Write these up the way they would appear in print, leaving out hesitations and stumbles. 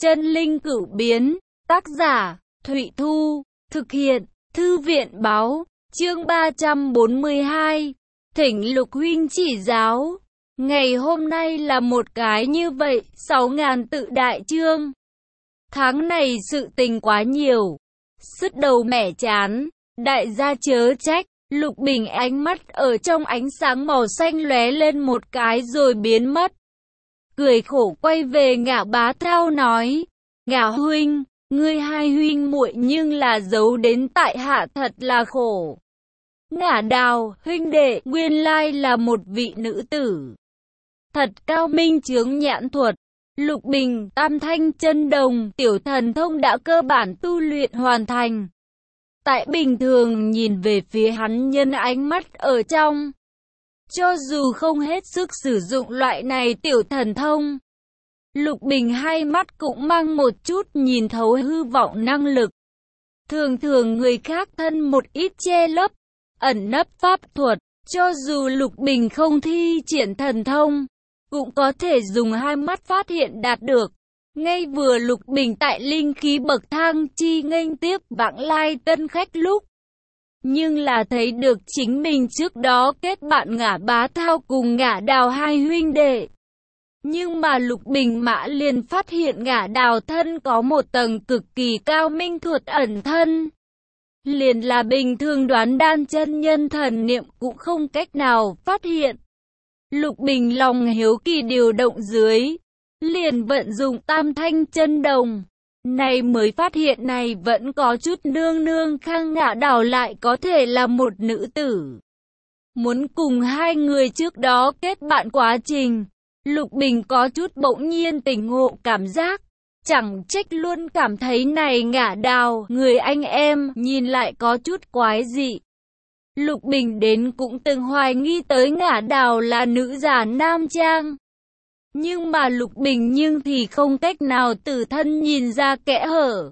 Chân linh cửu biến, tác giả, Thụy Thu, thực hiện, Thư viện báo, chương 342, thỉnh Lục huynh chỉ giáo. Ngày hôm nay là một cái như vậy, 6.000 tự đại chương. Tháng này sự tình quá nhiều, sứt đầu mẻ chán, đại gia chớ trách. Lục Bình ánh mắt ở trong ánh sáng màu xanh lóe lên một cái rồi biến mất. Cười khổ quay về Ngạ Bá Thao nói, Ngạ huynh, ngươi hai huynh muội nhưng là giấu đến tại hạ thật là khổ. Ngạ Đào, huynh đệ, nguyên lai là một vị nữ tử. Thật cao minh chướng nhãn thuật. Lục Bình, Tam Thanh Chân Đồng, tiểu thần thông đã cơ bản tu luyện hoàn thành. Tại bình thường nhìn về phía hắn nhân ánh mắt ở trong. Cho dù không hết sức sử dụng loại này tiểu thần thông, Lục Bình hai mắt cũng mang một chút nhìn thấu hư vọng năng lực. Thường thường người khác thân một ít che lấp, ẩn nấp pháp thuật, cho dù Lục Bình không thi triển thần thông, cũng có thể dùng hai mắt phát hiện đạt được. Ngay vừa Lục Bình tại linh khí bậc thang chi nghênh tiếp vãng lai tân khách lúc, nhưng là thấy được chính mình trước đó kết bạn Ngạ Bá Thao cùng Ngạ Đào hai huynh đệ. Nhưng mà Lục Bình mã liền phát hiện Ngạ Đào thân có một tầng cực kỳ cao minh thuật ẩn thân. Liền là bình thường đoán đan chân nhân thần niệm cũng không cách nào phát hiện. Lục Bình lòng hiếu kỳ điều động dưới, liền vận dụng Tam Thanh Chân Đồng. Này mới phát hiện này vẫn có chút nương nương khang Ngạ Đào lại có thể là một nữ tử. Muốn cùng hai người trước đó kết bạn quá trình, Lục Bình có chút bỗng nhiên tỉnh ngộ cảm giác. Chẳng trách luôn cảm thấy này Ngạ Đào, người anh em, nhìn lại có chút quái dị. Lục Bình đến cũng từng hoài nghi tới Ngạ Đào là nữ giả nam trang. Nhưng mà Lục Bình thì không cách nào tự thân nhìn ra kẽ hở.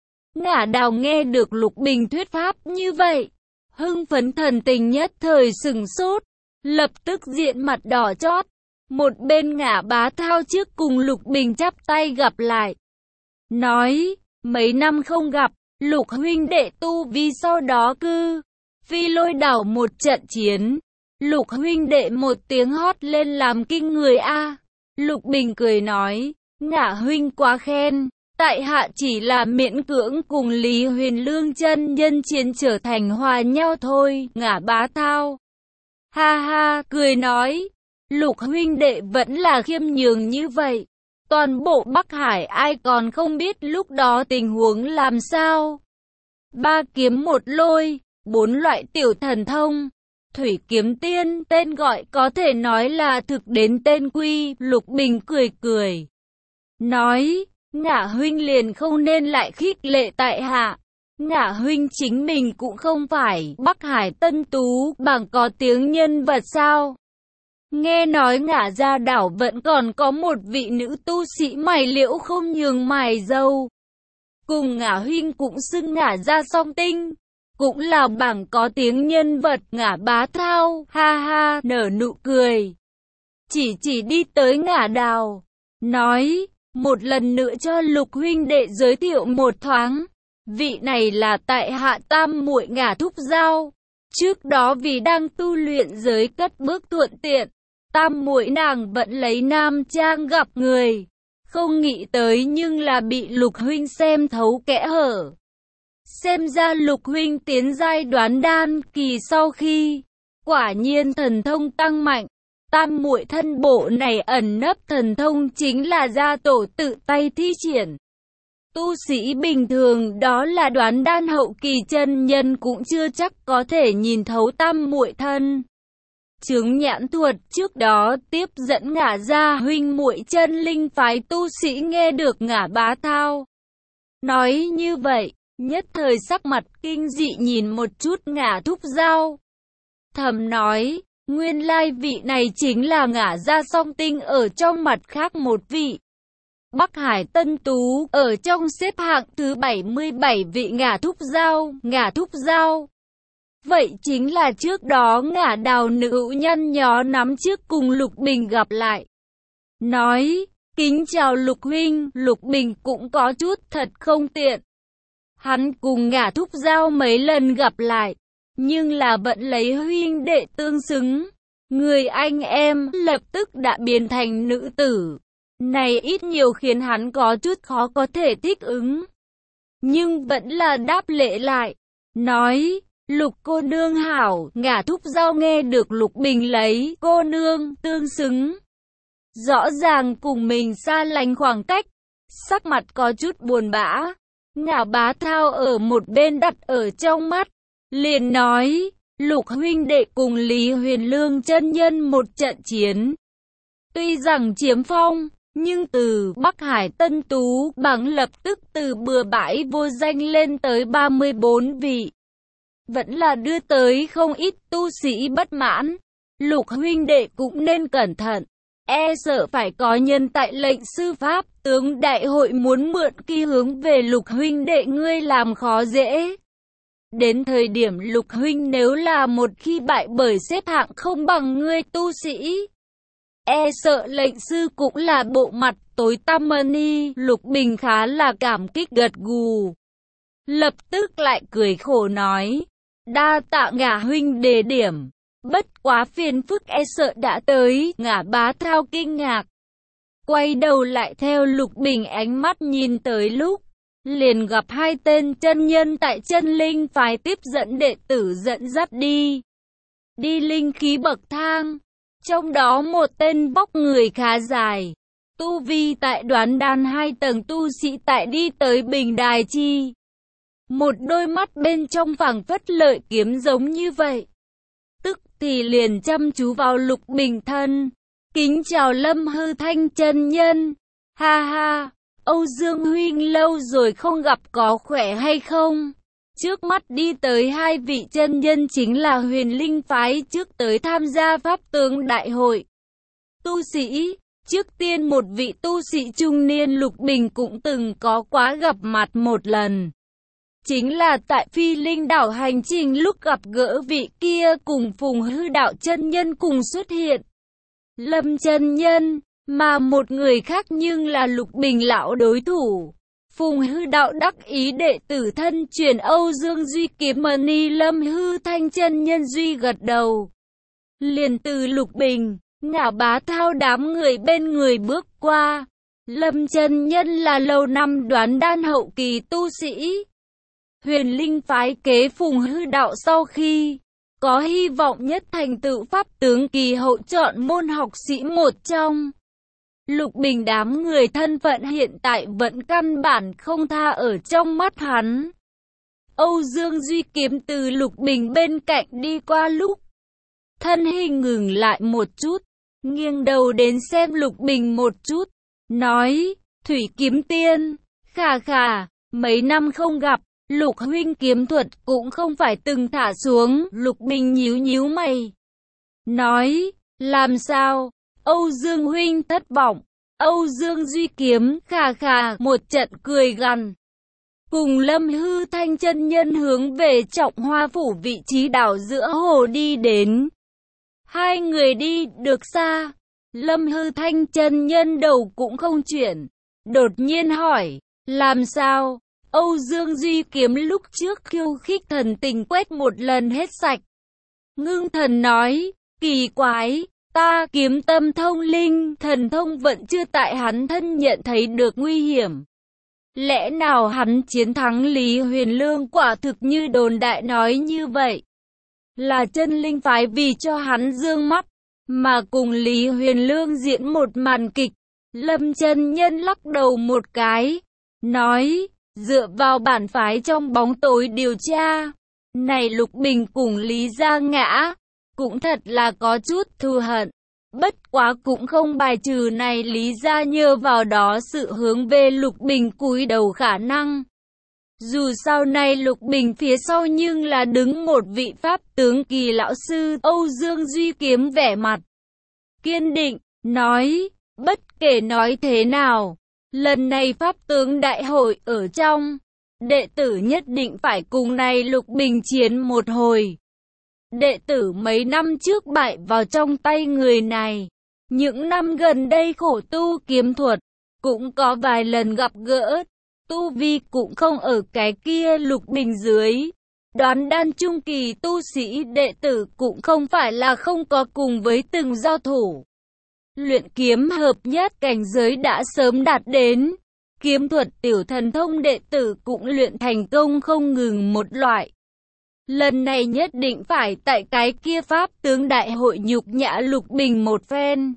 Ngạ Đào nghe được Lục Bình thuyết pháp như vậy, hưng phấn thần tình nhất thời sừng sốt, lập tức diện mặt đỏ chót. Một bên Ngạ Bá Thao trước cùng Lục Bình chắp tay gặp lại, nói, mấy năm không gặp, Lục huynh đệ tu vi sau đó cư Phi Lôi đảo một trận chiến, Lục huynh đệ một tiếng hót lên làm kinh người a. Lục Bình cười nói, Ngạ huynh quá khen, tại hạ chỉ là miễn cưỡng cùng Lý Huyền Lương chân nhân chiến trở thành hòa nhau thôi. Ngạ Bá Thao ha ha cười nói, Lục huynh đệ vẫn là khiêm nhường như vậy. Toàn bộ Bắc Hải ai còn không biết lúc đó tình huống làm sao. Ba kiếm một lôi, 4 loại tiểu thần thông. Thủy Kiếm Tiên, tên gọi có thể nói là thực đến tên quy. Lục Bình cười cười, nói, Ngạ huynh liền không nên lại khích lệ tại hạ. Ngạ huynh chính mình cũng không phải Bắc Hải tân tú bằng có tiếng nhân vật sao. Nghe nói Ngạ Gia đảo vẫn còn có một vị nữ tu sĩ mày liễu không nhường mày dâu. Cùng Ngạ huynh cũng xưng Ngạ Gia song tinh, cũng là bảng có tiếng nhân vật. Ngạ Bá Thao ha ha nở nụ cười, chỉ đi tới Ngạ Đào, nói, một lần nữa cho Lục huynh đệ giới thiệu một thoáng. Vị này là tại hạ tam muội Ngạ Thúc Giao. Trước đó vì đang tu luyện giới cất bước thuận tiện, tam muội nàng vẫn lấy nam trang gặp người, không nghĩ tới nhưng là bị Lục huynh xem thấu kẽ hở. Xem ra Lục huynh tiến giai đoán đan kỳ sau khi, quả nhiên thần thông tăng mạnh. Tam muội thân bộ này ẩn nấp thần thông chính là gia tổ tự tay thi triển. Tu sĩ bình thường đó là đoán đan hậu kỳ chân nhân cũng chưa chắc có thể nhìn thấu tam muội thân chướng nhãn thuật. Trước đó tiếp dẫn Ngạ Gia huynh muội chân linh phái tu sĩ nghe được Ngạ Bá Thao nói như vậy, nhất thời sắc mặt kinh dị nhìn một chút Ngạ Thúc Giao, thầm nói, nguyên lai vị này chính là Ngạ Gia song tinh ở trong mặt khác một vị Bắc Hải tân tú, ở trong xếp hạng thứ 77 vị Ngạ Thúc Giao. Ngạ Thúc Giao, vậy chính là trước đó Ngạ Đào nữ nhăn nhó nắm trước cùng Lục Bình gặp lại, nói, Kính chào Lục huynh. Lục Bình cũng có chút thật không tiện. Hắn cùng Ngả Thúc Giao mấy lần gặp lại, nhưng là vẫn lấy huynh đệ tương xứng. Người anh em lập tức đã biến thành nữ tử. Này ít nhiều khiến hắn có chút khó có thể thích ứng. Nhưng vẫn là đáp lễ lại. Nói, Lục cô nương hảo. Ngả Thúc Giao nghe được Lục Bình lấy cô nương tương xứng. Rõ ràng cùng mình xa lánh khoảng cách. Sắc mặt có chút buồn bã. Ngả Bá Thao ở một bên đặt ở trong mắt. Liền nói, Lục huynh đệ cùng Lý Huyền Lương chân nhân một trận chiến. Tuy rằng chiếm phong, nhưng từ Bắc Hải Tân Tú Bảng lập tức từ bừa bãi vô danh lên tới 34 vị. Vẫn là đưa tới không ít tu sĩ bất mãn. Lục huynh đệ cũng nên cẩn thận. E sợ phải có nhân tại lệnh sư pháp tướng đại hội muốn mượn kỳ hướng về Lục huynh đệ ngươi làm khó dễ. Đến thời điểm Lục huynh nếu là một khi bại bởi xếp hạng không bằng ngươi tu sĩ, e sợ lệnh sư cũng là bộ mặt tối tăm ni. Lục Bình khá là cảm kích gật gù. Lập tức lại cười khổ nói, đa tạ Ngả huynh đề điểm. Bất quá phiền phức e sợ đã tới. Ngả Bá Thao kinh ngạc, quay đầu lại theo Lục Bình ánh mắt nhìn tới lúc, liền gặp hai tên chân nhân tại Chân Linh phái tiếp dẫn đệ tử dẫn dắt đi linh khí bậc thang. Trong đó một tên vóc người khá dài, tu vi tại Đoán Đan 2 tầng tu sĩ tại đi tới bình đài chi. Một đôi mắt bên trong phảng phất lợi kiếm giống như vậy. Tức thì liền chăm chú vào Lục Bình thân. Kính chào Lâm Hư Thanh chân nhân. Ha ha, Âu Dương huynh lâu rồi không gặp, có khỏe hay không? Trước mắt đi tới hai vị chân nhân chính là Huyền Linh phái trước tới tham gia pháp tướng đại hội. Tu sĩ, trước tiên một vị tu sĩ trung niên Lục Bình cũng từng có quá gặp mặt một lần. Chính là tại Phi Linh đảo hành trình lúc gặp gỡ vị kia cùng Phùng Hư đạo chân nhân cùng xuất hiện. Lâm chân nhân, mà một người khác nhưng là Lục Bình lão đối thủ. Phùng Hư đạo đắc ý đệ tử thân truyền Âu Dương Duy Kiếm Mani. Lâm Hư Thanh chân nhân duy gật đầu. Liền từ Lục Bình, Ngả Bá Thao đám người bên người bước qua. Lâm chân nhân là lâu năm Đoán Đan hậu kỳ tu sĩ. Huyền Linh phái kế Phùng Hư đạo sau khi có hy vọng nhất thành tựu pháp tướng kỳ hậu chọn môn học sĩ một trong. Lục Bình đám người thân phận hiện tại vẫn căn bản không tha ở trong mắt hắn. Âu Dương Duy Kiếm từ Lục Bình bên cạnh đi qua lúc, thân hình ngừng lại một chút, nghiêng đầu đến xem Lục Bình một chút, nói, Thủy Kiếm Tiên, khà khà, mấy năm không gặp, Lục huynh kiếm thuật cũng không phải từng thả xuống. Lục Bình nhíu nhíu mày, nói, làm sao? Âu Dương huynh thất vọng. Âu Dương Duy Kiếm khà khà một trận cười gằn. Cùng Lâm Hư Thanh chân nhân hướng về Trọng Hoa phủ vị trí đảo giữa hồ đi đến. Hai người đi được xa, Lâm Hư Thanh chân nhân đầu cũng không chuyển. Đột nhiên hỏi, làm sao? Âu Dương Duy Kiếm lúc trước khiêu khích thần tình quét một lần hết sạch. Ngưng thần nói, kỳ quái, ta kiếm tâm thông linh, thần thông vẫn chưa tại hắn thân nhận thấy được nguy hiểm. Lẽ nào hắn chiến thắng Lý Huyền Lương? Quả thực như đồn đại nói như vậy. Là Chân Linh phái vì cho hắn dương mắt, mà cùng Lý Huyền Lương diễn một màn kịch. Lâm chân nhân lắc đầu một cái, nói, dựa vào bản phái trong bóng tối điều tra, này Lục Bình cùng Lý Gia Ngã, cũng thật là có chút thù hận. Bất quá cũng không bài trừ này Lý Gia nhờ vào đó sự hướng về Lục Bình cúi đầu khả năng. Dù sao này Lục Bình phía sau nhưng là đứng một vị pháp tướng kỳ lão sư. Âu Dương Duy Kiếm vẻ mặt kiên định, nói, bất kể nói thế nào, lần này pháp tướng đại hội ở trong, đệ tử nhất định phải cùng này Lục Bình chiến một hồi. Đệ tử mấy năm trước bại vào trong tay người này, Những năm gần đây khổ tu kiếm thuật, cũng có vài lần gặp gỡ, tu vi cũng không ở cái kia lục bình dưới. Đoán đan trung kỳ tu sĩ đệ tử cũng không phải là không có cùng với từng giao thủ. Luyện kiếm hợp nhất cảnh giới đã sớm đạt đến. Kiếm thuật tiểu thần thông đệ tử cũng luyện thành công không ngừng một loại. Lần này nhất định phải tại cái kia pháp tướng đại hội nhục nhã lục bình một phen.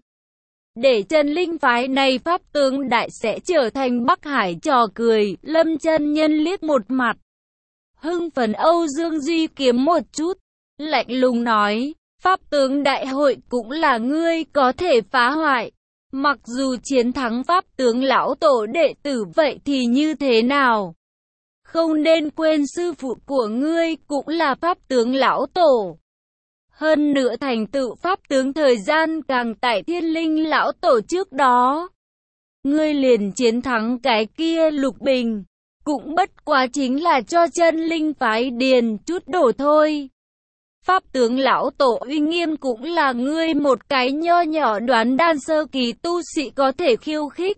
Để chân linh phái này pháp tướng đại sẽ trở thành Bắc Hải trò cười. Lâm chân nhân liếc một mặt. Hưng phấn Âu Dương Duy Kiếm một chút. Lạnh lùng nói, pháp tướng đại hội cũng là ngươi có thể phá hoại. Mặc dù chiến thắng pháp tướng lão tổ đệ tử vậy thì như thế nào? Không nên quên sư phụ của ngươi cũng là pháp tướng lão tổ. Hơn nữa thành tựu pháp tướng thời gian càng tại thiên linh lão tổ trước đó. Ngươi liền chiến thắng cái kia lục bình. Cũng bất quá chính là cho chân linh phái điền chút đổ thôi. Pháp tướng lão tổ uy nghiêm cũng là ngươi một cái nho nhỏ đoán đan sơ kỳ tu sĩ có thể khiêu khích.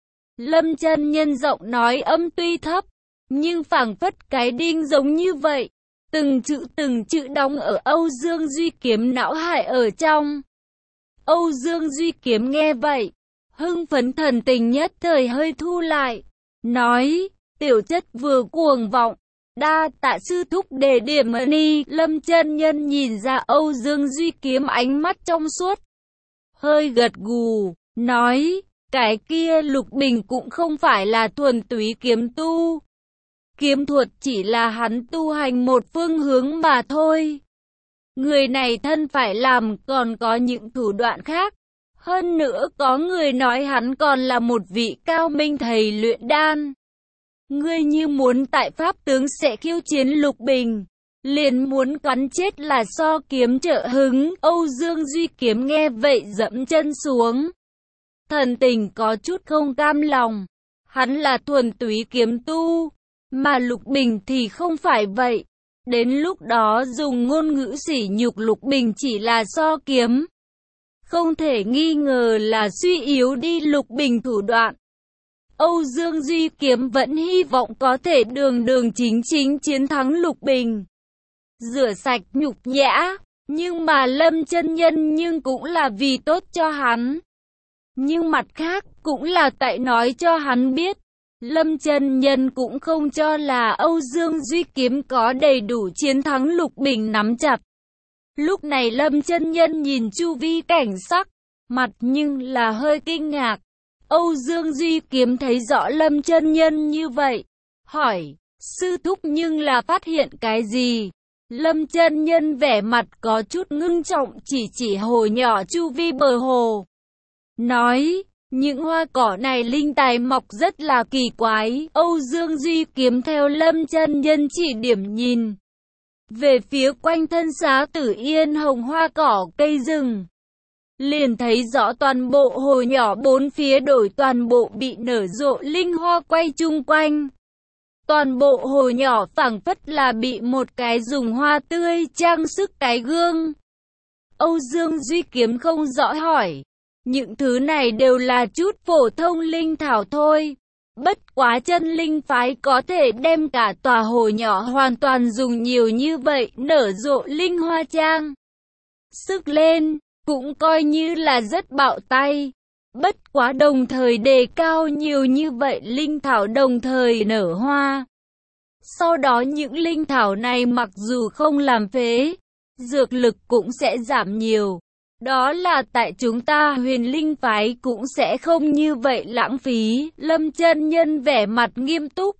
Lâm chân nhân giọng nói âm tuy thấp, nhưng phảng phất cái đinh giống như vậy. Từng chữ đóng ở Âu Dương Duy Kiếm não hải ở trong. Âu Dương Duy Kiếm nghe vậy, hưng phấn thần tình nhất thời hơi thu lại. Nói, tiểu chất vừa cuồng vọng. Đa tạ sư thúc đề điểm ni. Lâm chân nhân nhìn ra Âu Dương Duy Kiếm ánh mắt trong suốt, hơi gật gù, nói, cái kia lục bình cũng không phải là thuần túy kiếm tu. Kiếm thuật chỉ là hắn tu hành một phương hướng mà thôi. Người này thân phải làm còn có những thủ đoạn khác. Hơn nữa có người nói hắn còn là một vị cao minh thầy luyện đan. Ngươi như muốn tại pháp tướng sẽ khiêu chiến lục bình, liền muốn cắn chết là so kiếm trợ hứng. Âu Dương Duy Kiếm nghe vậy dẫm chân xuống. Thần tình có chút không cam lòng. Hắn là thuần túy kiếm tu, mà lục bình thì không phải vậy. Đến lúc đó dùng ngôn ngữ sỉ nhục lục bình chỉ là so kiếm. Không thể nghi ngờ là suy yếu đi lục bình thủ đoạn. Âu Dương Duy Kiếm vẫn hy vọng có thể đường chính chiến thắng lục bình, rửa sạch nhục nhã, nhưng mà Lâm chân nhân nhưng cũng là vì tốt cho hắn. Nhưng mặt khác cũng là tại nói cho hắn biết, Lâm chân nhân cũng không cho là Âu Dương Duy Kiếm có đầy đủ chiến thắng lục bình nắm chặt. Lúc này Lâm chân nhân nhìn chu vi cảnh sắc, mặt nhưng là hơi kinh ngạc. Âu Dương Duy Kiếm thấy rõ Lâm chân nhân như vậy, hỏi, sư thúc nhưng là phát hiện cái gì? Lâm chân nhân vẻ mặt có chút ngưng trọng chỉ hồ nhỏ chu vi bờ hồ. Nói, những hoa cỏ này linh tài mọc rất là kỳ quái. Âu Dương Duy Kiếm theo Lâm chân nhân chỉ điểm nhìn về phía quanh thân Xá Tử Yên hồng hoa cỏ cây rừng. Liền thấy rõ toàn bộ hồ nhỏ bốn phía đổi toàn bộ bị nở rộ linh hoa quay chung quanh. Toàn bộ hồ nhỏ phảng phất là bị một cái dùng hoa tươi trang sức cái gương. Âu Dương Duy Kiếm không rõ hỏi, những thứ này đều là chút phổ thông linh thảo thôi. Bất quá chân linh phái có thể đem cả tòa hồ nhỏ hoàn toàn dùng nhiều như vậy nở rộ linh hoa trang sức lên. Cũng coi như là rất bạo tay. Bất quá đồng thời đề cao nhiều như vậy linh thảo đồng thời nở hoa. Sau đó những linh thảo này mặc dù không làm phế, dược lực cũng sẽ giảm nhiều. Đó là tại chúng ta Huyền Linh phái cũng sẽ không như vậy lãng phí. Lâm chân nhân vẻ mặt nghiêm túc,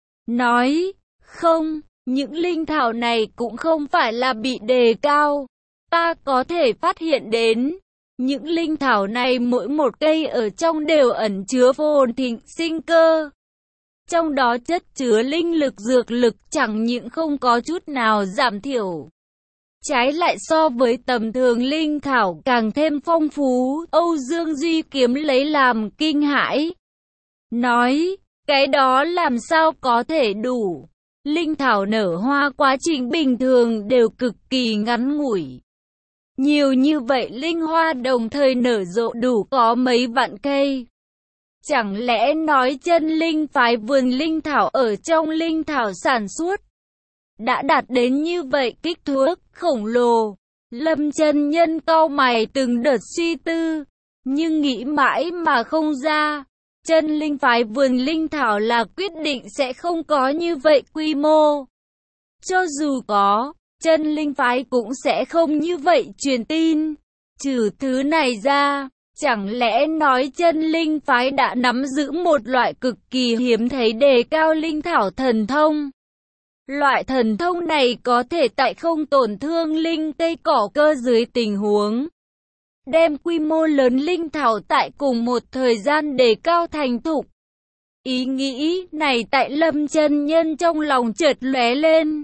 nói, không, những linh thảo này cũng không phải là bị đề cao. Ta có thể phát hiện đến, những linh thảo này mỗi một cây ở trong đều ẩn chứa phồn thịnh sinh cơ. Trong đó chất chứa linh lực dược lực chẳng những không có chút nào giảm thiểu. Trái lại so với tầm thường linh thảo càng thêm phong phú. Âu Dương Duy Kiếm lấy làm kinh hãi. Nói, cái đó làm sao có thể đủ. Linh thảo nở hoa quá trình bình thường đều cực kỳ ngắn ngủi. Nhiều như vậy linh hoa đồng thời nở rộ đủ có mấy vạn cây. Chẳng lẽ nói chân linh phái vườn linh thảo ở trong linh thảo sản xuất đã đạt đến như vậy kích thước khổng lồ? Lâm chân nhân cau mày từng đợt suy tư, nhưng nghĩ mãi mà không ra. Chân linh phái vườn linh thảo là quyết định sẽ không có như vậy quy mô. Cho dù có, chân linh phái cũng sẽ không như vậy truyền tin. Trừ thứ này ra, chẳng lẽ nói chân linh phái đã nắm giữ một loại cực kỳ hiếm thấy đề cao linh thảo thần thông? Loại thần thông này có thể tại không tổn thương linh cây cỏ cơ dưới tình huống đem quy mô lớn linh thảo tại cùng một thời gian đề cao thành thục. Ý nghĩ này tại Lâm chân nhân trong lòng chợt lóe lên.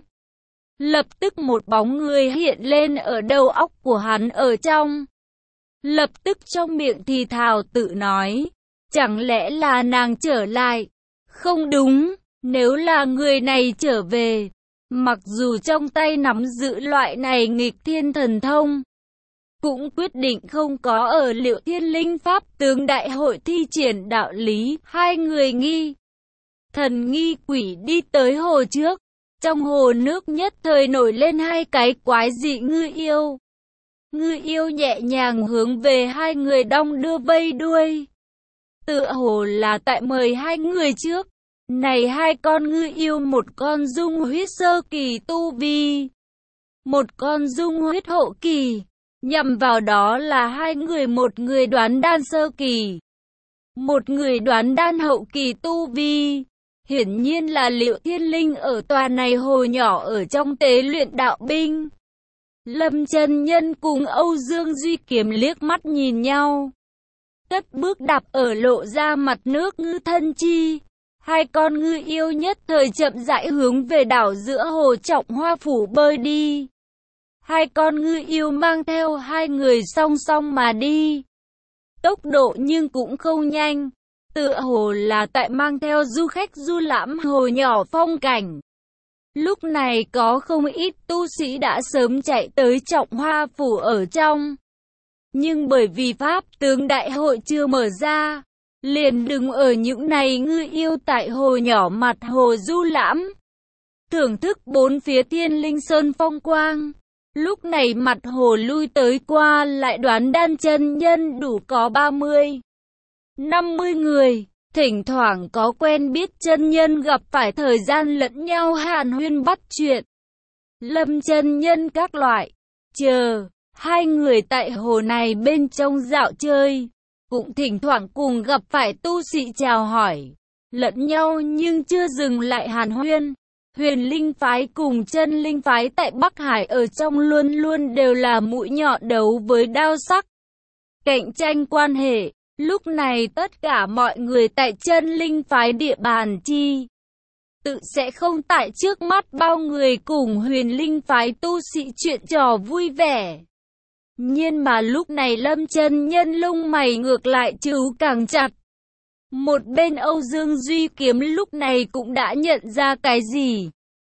Lập tức một bóng người hiện lên ở đầu óc của hắn ở trong. Lập tức trong miệng thì thào tự nói, chẳng lẽ là nàng trở lại? Không đúng, nếu là người này trở về, mặc dù trong tay nắm giữ loại này nghịch thiên thần thông, cũng quyết định không có ở Liệu Thiên Linh Pháp tướng đại hội thi triển đạo lý. Hai người nghi thần nghi quỷ đi tới hồ trước. Trong hồ nước nhất thời nổi lên hai cái quái dị ngư yêu. Ngư yêu nhẹ nhàng hướng về hai người đong đưa vây đuôi. Tựa hồ là tại mời hai người trước. Này hai con ngư yêu, một con dung huyết sơ kỳ tu vi, một con dung huyết hậu kỳ. Nhằm vào đó là hai người, một người đoán đan sơ kỳ, một người đoán đan hậu kỳ tu vi. Hiển nhiên là Liệu Thiên Linh ở tòa này hồ nhỏ ở trong tế luyện đạo binh. Lâm chân nhân cùng Âu Dương Duy Kiếm liếc mắt nhìn nhau, cất bước đạp ở lộ ra mặt nước ngư thân chi. Hai con ngư yêu nhất thời chậm rãi hướng về đảo giữa hồ Trọng Hoa Phủ bơi đi. Hai con ngư yêu mang theo hai người song song mà đi. Tốc độ nhưng cũng không nhanh, tựa hồ là tại mang theo du khách du lãm hồ nhỏ phong cảnh. Lúc này có không ít tu sĩ đã sớm chạy tới Trọng Hoa Phủ ở trong. Nhưng bởi vì Pháp tướng đại hội chưa mở ra, liền đừng ở những này ngư yêu tại hồ nhỏ mặt hồ du lãm, thưởng thức bốn phía Thiên Linh Sơn phong quang. Lúc này mặt hồ lui tới qua lại đoán đan chân nhân đủ có 30-50 người. Thỉnh thoảng có quen biết chân nhân gặp phải, thời gian lẫn nhau hàn huyên bắt chuyện. Lâm chân nhân các loại. Chờ, hai người tại hồ này bên trong dạo chơi, cũng thỉnh thoảng cùng gặp phải tu sĩ chào hỏi lẫn nhau, nhưng chưa dừng lại hàn huyên. Huyền Linh Phái cùng Chân Linh Phái tại Bắc Hải ở trong luôn luôn đều là mũi nhọn đấu với đao sắc, cạnh tranh quan hệ. Lúc này tất cả mọi người tại Chân Linh Phái địa bàn chi tự sẽ không tại trước mắt bao người cùng Huyền Linh Phái tu sĩ chuyện trò vui vẻ. Nhưng mà lúc này Lâm chân nhân lông mày ngược lại tríu càng chặt. Một bên Âu Dương Duy Kiếm lúc này cũng đã nhận ra cái gì.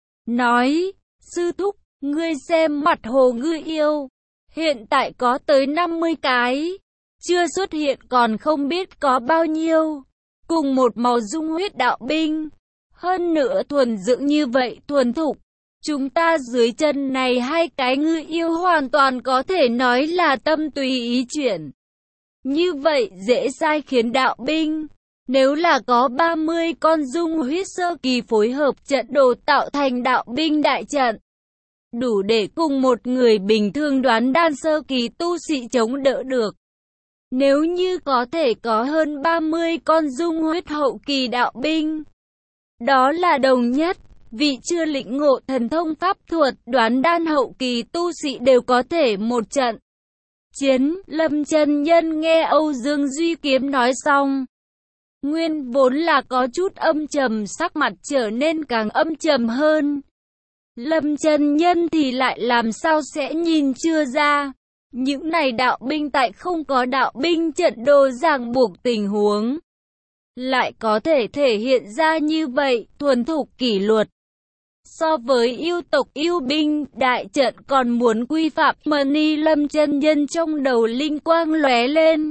Nói, sư thúc, ngươi xem mặt hồ ngư yêu, hiện tại có tới 50 cái, chưa xuất hiện còn không biết có bao nhiêu, cùng một màu dung huyết đạo binh, hơn nữa thuần dưỡng như vậy thuần thục. Chúng ta dưới chân này hai cái ngư yêu hoàn toàn có thể nói là tâm tùy ý chuyển. Như vậy dễ sai khiến đạo binh. Nếu là có 30 con dung huyết sơ kỳ phối hợp trận đồ tạo thành đạo binh đại trận, đủ để cùng một người bình thường đoán đan sơ kỳ tu sĩ chống đỡ được. Nếu như có thể có hơn 30 con dung huyết hậu kỳ đạo binh, đó là đồng nhất, vị chưa lĩnh ngộ thần thông pháp thuật đoán đan hậu kỳ tu sĩ đều có thể một trận chiến. Lâm chân nhân nghe Âu Dương Duy Kiếm nói xong, nguyên vốn là có chút âm trầm, sắc mặt trở nên càng âm trầm hơn. Lâm chân nhân thì lại làm sao sẽ nhìn chưa ra, những này đạo binh tại không có đạo binh trận đồ ràng buộc tình huống, lại có thể thể hiện ra như vậy, thuần thục kỷ luật. So với yêu tộc yêu binh, đại trận còn muốn quy phạm. Mani Lâm chân nhân trong đầu linh quang lóe lên.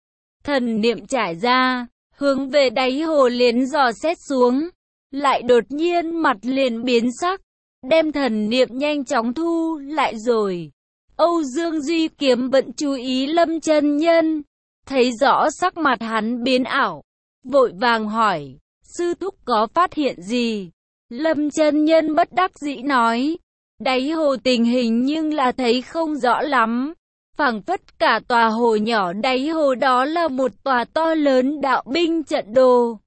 Thần niệm trải ra, hướng về đáy hồ liền dò xét xuống. Lại đột nhiên mặt liền biến sắc, đem thần niệm nhanh chóng thu lại rồi. Âu Dương Duy Kiếm vẫn chú ý Lâm chân nhân, thấy rõ sắc mặt hắn biến ảo, vội vàng hỏi, sư thúc có phát hiện gì? Lâm chân nhân bất đắc dĩ nói, đáy hồ tình hình nhưng là thấy không rõ lắm, phảng phất cả tòa hồ nhỏ đáy hồ đó là một tòa to lớn đạo binh trận đồ.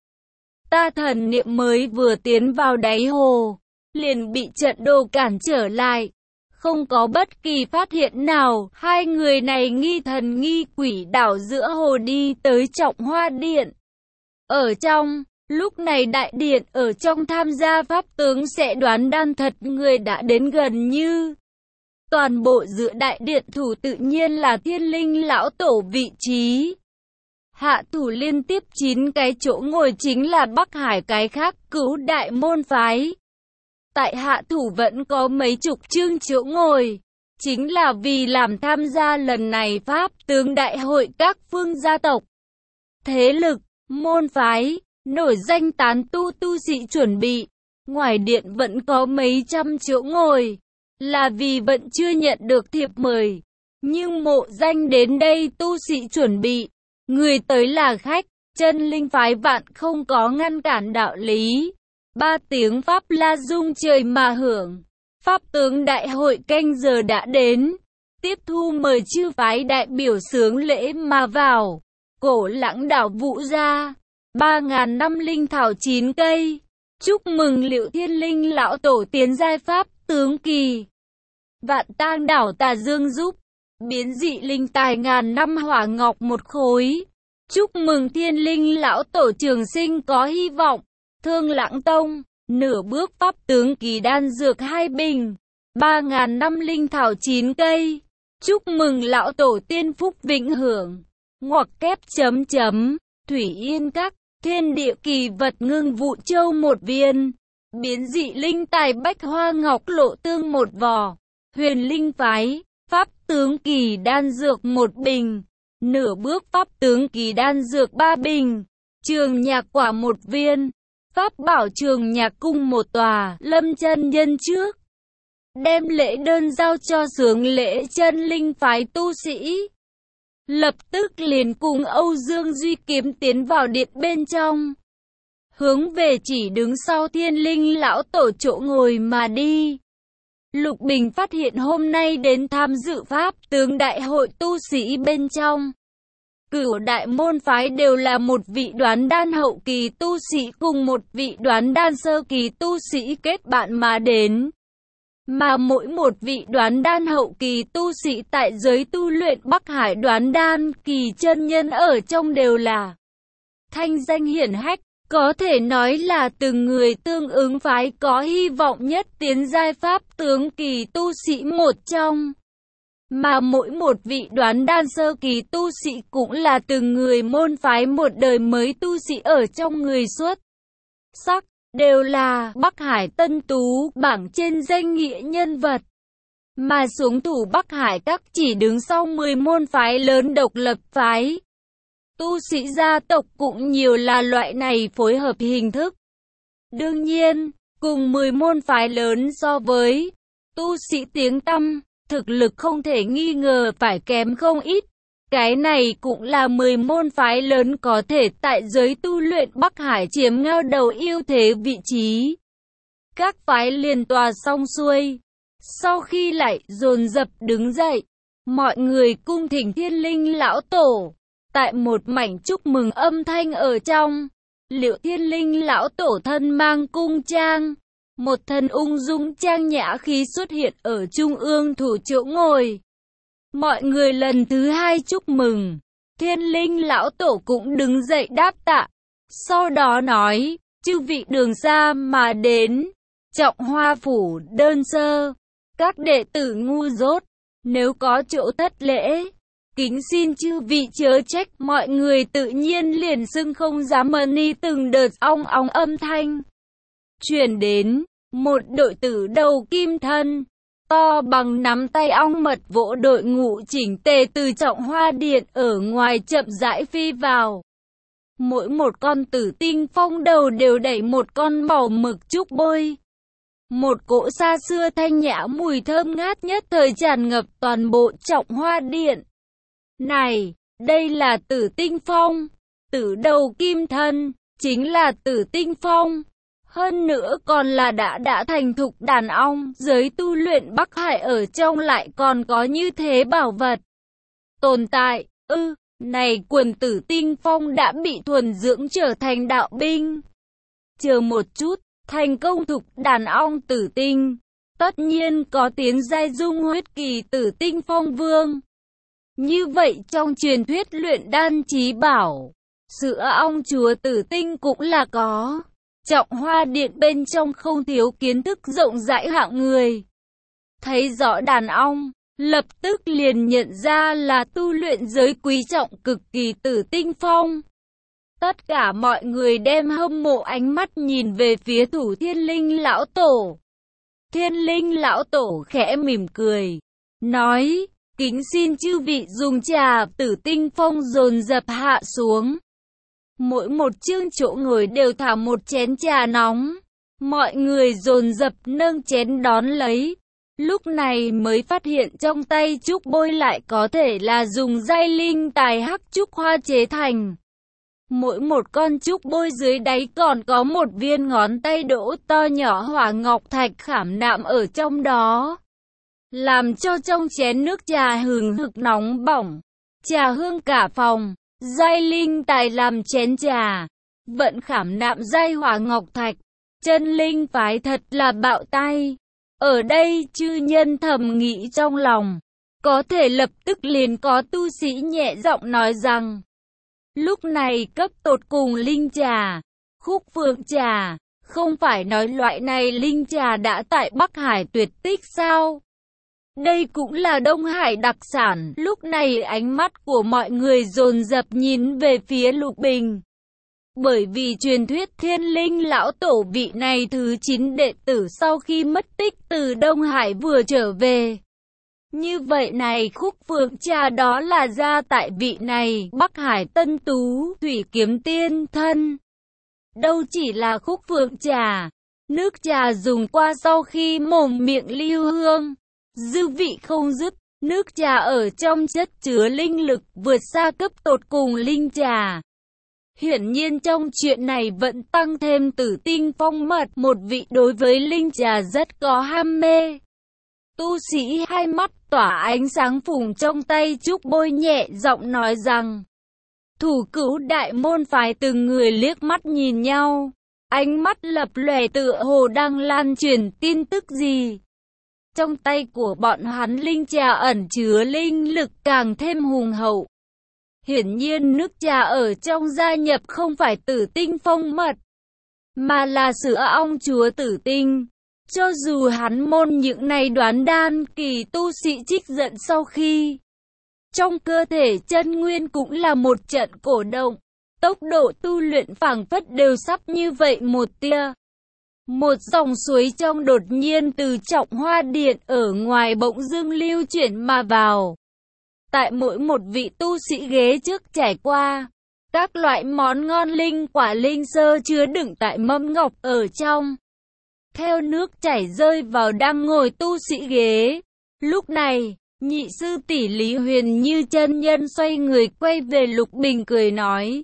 Ta thần niệm mới vừa tiến vào đáy hồ, liền bị trận đồ cản trở lại, không có bất kỳ phát hiện nào. Hai người này nghi thần nghi quỷ đảo giữa hồ đi tới Trọng Hoa Điện. Ở trong, lúc này đại điện ở trong tham gia pháp tướng sẽ đoán đan thật người đã đến gần như. Toàn bộ giữa đại điện thủ tự nhiên là Thiên Linh lão tổ vị trí. Hạ thủ liên tiếp 9 cái chỗ ngồi chính là Bắc Hải, cái khác Cứu Đại môn phái. Tại hạ thủ vẫn có mấy chục chương chỗ ngồi, chính là vì làm tham gia lần này pháp tướng đại hội các phương gia tộc, thế lực, môn phái, nổi danh tán tu sĩ chuẩn bị. Ngoài điện vẫn có mấy trăm chỗ ngồi, là vì vẫn chưa nhận được thiệp mời. Nhưng mộ danh đến đây tu sĩ chuẩn bị, người tới là khách, chân linh phái vạn không có ngăn cản đạo lý. 3 tiếng pháp la rung trời mà hưởng. Pháp tướng đại hội canh giờ đã đến. Tiếp thu mời chư phái đại biểu sướng lễ mà vào. Cổ Lãng đảo Vũ gia, 3.000 năm linh thảo 9 cây. Chúc mừng Liệu Thiên Linh lão tổ tiến giai pháp tướng kỳ. Vạn Tang đảo Tà Dương giúp biến dị linh tài ngàn năm hỏa ngọc 1 khối. Chúc mừng Thiên Linh lão tổ trường sinh có hy vọng. Thương Lãng Tông, nửa bước pháp tướng kỳ đan dược 2 bình, 3.000 năm linh thảo 9 cây. Chúc mừng lão tổ tiên phúc vĩnh hưởng. Ngoặc kép chấm chấm, Thủy Yên Các, thiên địa kỳ vật ngưng vụ châu 1 viên. Biến dị linh tài bách hoa ngọc lộ tương 1 vò. Huyền Linh phái, pháp tướng kỳ đan dược 1 bình. Nửa bước pháp tướng kỳ đan dược 3 bình. Trường nhạc quả 1 viên. Pháp bảo Trường Nhạc Cung 1 tòa. Lâm chân nhân trước đem lễ đơn giao cho xướng lễ chân linh phái tu sĩ, lập tức liền cùng Âu Dương Duy Kiếm tiến vào điện bên trong, hướng về chỉ đứng sau Thiên Linh lão tổ chỗ ngồi mà đi. Lục Bình phát hiện hôm nay đến tham dự pháp tướng đại hội tu sĩ bên trong Cửu đại môn phái đều là một vị đoán đan hậu kỳ tu sĩ cùng một vị đoán đan sơ kỳ tu sĩ kết bạn mà đến. Mà mỗi một vị đoán đan hậu kỳ tu sĩ tại giới tu luyện Bắc Hải đoán đan kỳ chân nhân ở trong đều là thanh danh hiển hách, có thể nói là từng người tương ứng phái có hy vọng nhất tiến giai pháp tướng kỳ tu sĩ một trong. Mà mỗi một vị đoán đan sơ kỳ tu sĩ cũng là từng người môn phái một đời mới tu sĩ ở trong người xuất sắc, đều là Bắc Hải tân tú bảng trên danh nghĩa nhân vật. Mà xuống thủ Bắc Hải các chỉ đứng sau 10 môn phái lớn độc lập phái. Tu sĩ gia tộc cũng nhiều là loại này phối hợp hình thức. Đương nhiên, cùng 10 môn phái lớn so với tu sĩ tiếng tăm, thực lực không thể nghi ngờ phải kém không ít. Cái này cũng là 10 môn phái lớn có thể tại giới tu luyện Bắc Hải chiếm ngao đầu ưu thế vị trí. Các phái liền tòa xong xuôi, sau khi lại dồn dập đứng dậy, mọi người cung thỉnh Thiên Linh lão tổ. Tại một mảnh chúc mừng âm thanh ở trong, Liệu Thiên Linh lão tổ thân mang cung trang, một thân ung dung trang nhã khí xuất hiện ở trung ương thủ chỗ ngồi. Mọi người lần thứ 2 chúc mừng, Thiên Linh lão tổ cũng đứng dậy đáp tạ. Sau đó nói, chư vị đường xa mà đến, Trọng Hoa phủ đơn sơ, các đệ tử ngu dốt, nếu có chỗ thất lễ, kính xin chư vị chớ trách. Mọi người tự nhiên liền xưng không dám. Mani từng đợt ong ong âm thanh truyền đến, Một đội tử đầu kim thân, to bằng nắm tay ong mật vỗ đội ngũ chỉnh tề từ trọng hoa điện ở ngoài chậm rãi phi vào. Mỗi một con tử tinh phong đầu đều đẩy một con màu mực trúc bôi. Một cỗ xa xưa thanh nhã mùi thơm ngát nhất thời tràn ngập toàn bộ trọng hoa điện. Này, đây là tử tinh phong, tử đầu kim thân, chính là tử tinh phong. Hơn nữa còn là đã thành thục đàn ong, giới tu luyện Bắc Hải ở trong lại còn có như thế bảo vật. Tồn tại, này quần tử tinh phong đã bị thuần dưỡng trở thành đạo binh. Chờ một chút, thành công thục đàn ong tử tinh, tất nhiên có tiến giai dung huyết kỳ tử tinh phong vương. Như vậy trong truyền thuyết luyện đan chí bảo, sữa ong chúa tử tinh cũng là có. Trọng hoa điện bên trong không thiếu kiến thức rộng rãi hạng người. Thấy rõ đàn ong, lập tức liền nhận ra là tu luyện giới quý trọng cực kỳ tử tinh phong. Tất cả mọi người đem hâm mộ ánh mắt nhìn về phía Thủ Thiên Linh lão tổ. Thiên Linh lão tổ khẽ mỉm cười, nói, kính xin chư vị dùng trà. Tử tinh phong dồn dập hạ xuống. Mỗi một chương chỗ ngồi đều thả một chén trà nóng. Mọi người dồn dập nâng chén đón lấy. Lúc này mới phát hiện trong tay trúc bôi lại có thể là dùng giai linh tài hắc trúc hoa chế thành. Mỗi một con trúc bôi dưới đáy còn có một viên ngón tay đỗ to nhỏ hỏa ngọc thạch khảm nạm ở trong đó, làm cho trong chén nước trà hừng hực nóng bỏng, trà hương cả phòng. Giai linh tài làm chén trà, vận khảm nạm giai hỏa ngọc thạch, chân linh phái thật là bạo tay. Ở đây chư nhân thầm nghĩ trong lòng, có thể lập tức liền có tu sĩ nhẹ giọng nói rằng, lúc này cấp tột cùng linh trà, khúc phượng trà, không phải nói loại này linh trà đã tại Bắc Hải tuyệt tích sao? Đây cũng là Đông Hải đặc sản. Lúc này ánh mắt của mọi người dồn dập nhìn về phía Lục Bình. Bởi vì truyền thuyết Thiên Linh lão tổ vị này thứ 9 đệ tử sau khi mất tích từ Đông Hải vừa trở về. Như vậy này khúc phượng trà đó là ra tại vị này Bắc Hải Tân Tú Thủy Kiếm Tiên thân. Đâu chỉ là khúc phượng trà, nước trà dùng qua sau khi mồm miệng lưu hương, dư vị không dứt. Nước trà ở trong chất chứa linh lực vượt xa cấp tột cùng linh trà. Hiển nhiên trong chuyện này vẫn tăng thêm tử tinh phong mật, một vị đối với linh trà rất có ham mê. Tu sĩ hai mắt tỏa ánh sáng phùng trong tay trúc bôi nhẹ giọng nói rằng, Thủ Cửu đại môn phái từng người liếc mắt nhìn nhau, ánh mắt lập lòe tựa hồ đang lan truyền tin tức gì. Trong tay của bọn hắn linh trà ẩn chứa linh lực càng thêm hùng hậu. Hiển nhiên nước trà ở trong gia nhập không phải tử tinh phong mật, mà là sữa ong chúa tử tinh. Cho dù hắn môn những này đoán đan kỳ tu sĩ trích giận sau khi trong cơ thể chân nguyên cũng là một trận cổ động, tốc độ tu luyện phảng phất đều sắp như vậy một tia. Một dòng suối trong đột nhiên từ trọng hoa điện ở ngoài bỗng dưng lưu chuyển mà vào. Tại mỗi một vị tu sĩ ghế trước trải qua, các loại món ngon linh quả linh sơ chứa đựng tại mâm ngọc ở trong. Theo nước chảy rơi vào đang ngồi tu sĩ ghế. Lúc này, nhị sư tỷ Lý Huyền Như chân nhân xoay người quay về Lục Bình cười nói.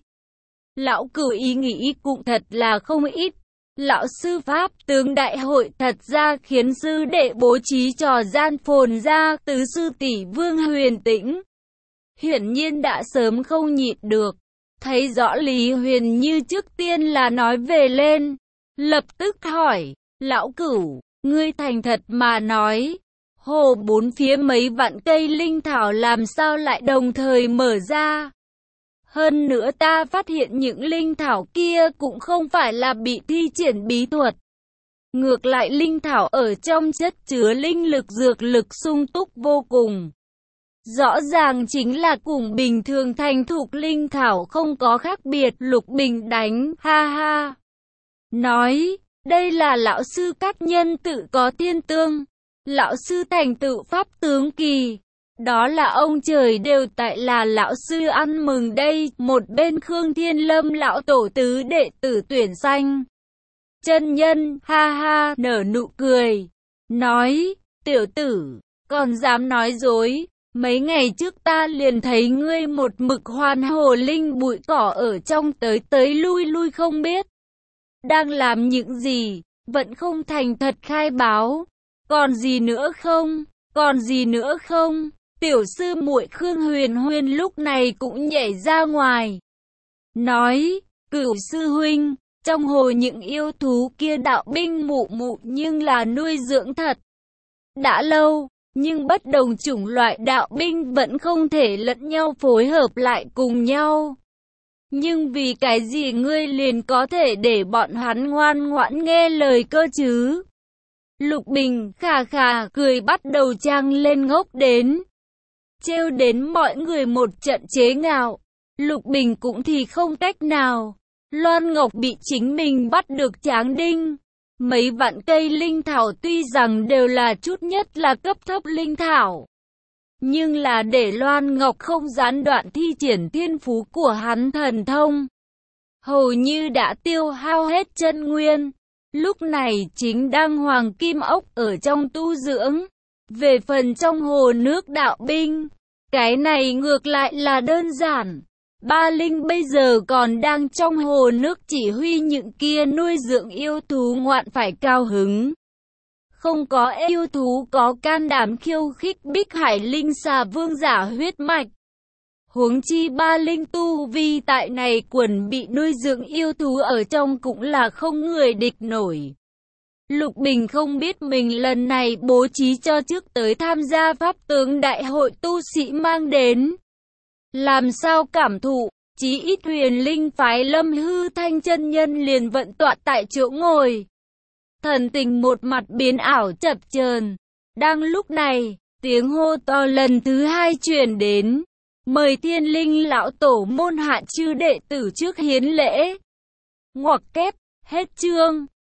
Lão cửu ý nghĩ cũng thật là không ít. Lão sư pháp tướng đại hội thật ra khiến sư đệ bố trí trò gian phồn ra. Tứ sư tỷ Vương Huyền Tĩnh hiển nhiên đã sớm không nhịn được, thấy rõ Lý Huyền Như trước tiên là nói về lên, lập tức hỏi, lão cửu, ngươi thành thật mà nói, hồ bốn phía mấy vạn cây linh thảo làm sao lại đồng thời mở ra? Hơn nữa ta phát hiện những linh thảo kia cũng không phải là bị thi triển bí thuật. Ngược lại linh thảo ở trong chất chứa linh lực dược lực sung túc vô cùng. Rõ ràng chính là cùng bình thường thành thục linh thảo không có khác biệt. Lục Bình đánh ha ha nói, Đây là lão sư các nhân tự có thiên tương. Lão sư thành tựu pháp tướng kỳ. Đó là ông trời đều tại là lão sư ăn mừng đây. Một bên Khương Thiên Lâm lão tổ tứ đệ tử tuyển sanh. Chân nhân, ha ha, nở nụ cười. Nói, tiểu tử, còn dám nói dối. Mấy ngày trước ta liền thấy ngươi một mực hoàn hồ linh bụi cỏ ở trong tới lui lui không biết. Đang làm những gì, vẫn không thành thật khai báo. Còn gì nữa không? Còn gì nữa không? Tiểu sư muội Khương Huyền Huyền lúc này cũng nhảy ra ngoài. Nói, Cửu sư huynh, trong hồ những yêu thú kia đạo binh mụ mụ nhưng là nuôi dưỡng thật. Đã lâu, nhưng bất đồng chủng loại đạo binh vẫn không thể lẫn nhau phối hợp lại cùng nhau. Nhưng vì cái gì ngươi liền có thể để bọn hắn ngoan ngoãn nghe lời cơ chứ? Lục Bình khà khà cười bắt đầu trang lên ngốc đến. Trêu đến mọi người một trận chế ngạo. Lục Bình cũng thì không cách nào. Loan Ngọc bị chính mình bắt được tráng đinh. Mấy vạn cây linh thảo tuy rằng đều là chút nhất là cấp thấp linh thảo. Nhưng là để Loan Ngọc không gián đoạn thi triển thiên phú của hắn thần thông. Hầu như đã tiêu hao hết chân nguyên. Lúc này chính đang hoàng kim ốc ở trong tu dưỡng. Về phần trong hồ nước đạo binh, cái này ngược lại là đơn giản. Ba Linh bây giờ còn đang trong hồ nước chỉ huy những kia nuôi dưỡng yêu thú ngoạn phải cao hứng. Không có yêu thú có can đảm khiêu khích Bích Hải Linh xà vương giả huyết mạch. Huống chi Ba Linh tu vi tại này quần bị nuôi dưỡng yêu thú ở trong cũng là không người địch nổi. Lục Bình không biết mình lần này bố trí cho trước tới tham gia pháp tướng đại hội tu sĩ mang đến. Làm sao cảm thụ, chí ít Huyền Linh phái Lâm Hư Thanh chân nhân liền vận tọa tại chỗ ngồi. Thần tình một mặt biến ảo chập chờn. Đang lúc này, tiếng hô to lần thứ hai truyền đến. Mời Thiên Linh lão tổ môn hạ chư đệ tử trước hiến lễ. Ngoặc kép, hết chương.